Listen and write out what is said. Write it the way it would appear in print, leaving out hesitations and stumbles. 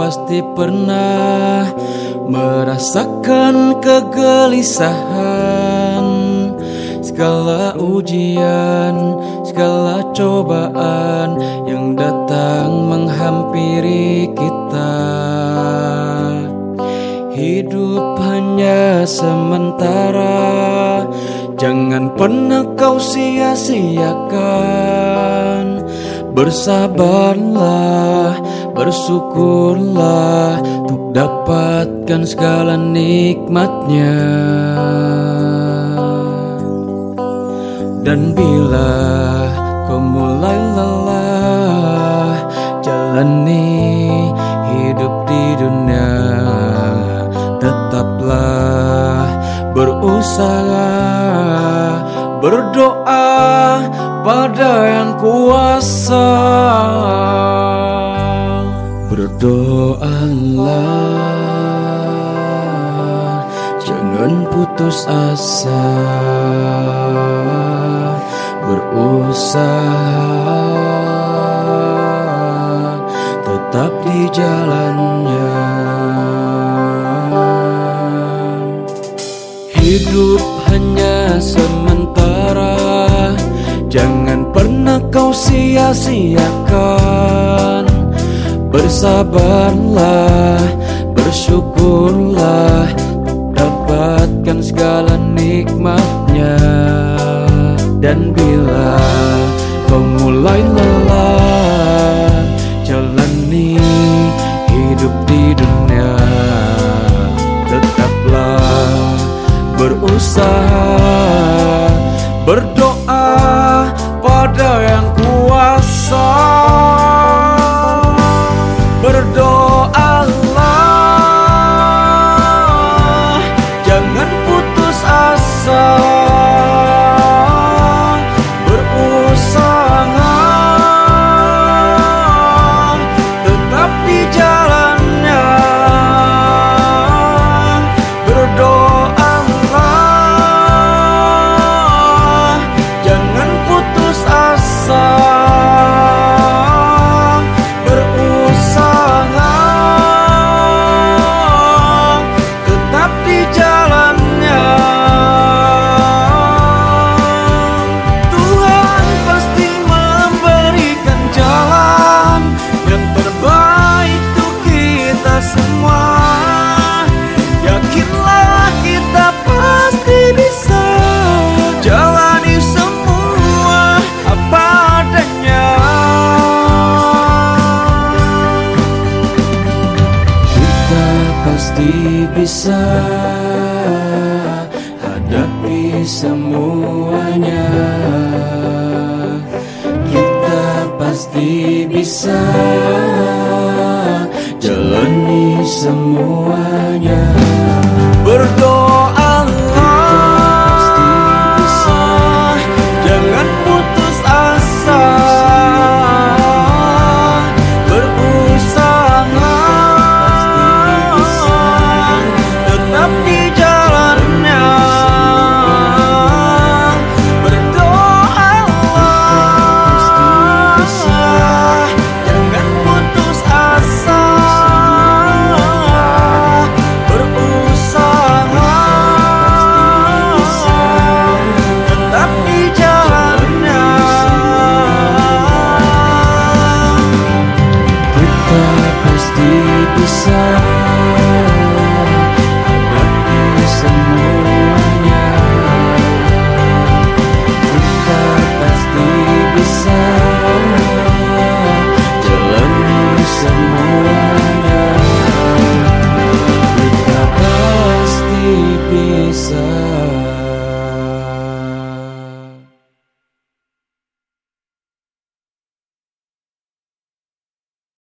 pasti pernah merasakan kegelisahan. Segala ujian, segala cobaan yang datang menghampiri kita. Hidup hanya sementara, jangan pernah kau sia-siakan. Bersabarlah, bersyukurlah untuk dapatkan segala nikmatnya. Dan bila kau mulai lelah jalani hidup di dunia, tetaplah berusaha, berdoa pada Yang Kuasa. Berdoalah, jangan putus asa, berusaha tetap di jalannya. Hidup hanya sementara, jangan pernah kau sia-siakan. Bersabarlah, bersyukurlah, dapatkan segala nikmatnya. Dan bila kau mulai lelah jalani hidup di dunia, tetaplah berusaha, berdoa pada Yang Kuasa. Berdoalah, jangan putus asa, berusaha tetap di jalannya. Berdoalah, jangan putus asa, berusaha tetap di jalannya. Tuhan pasti memberikan jalan yang terbaik untuk kita semua. Yakinlah kita pasti bisa jalani semua apa adanya. Kita pasti bisa hadapi semuanya. Kita pasti bisa jalani semua.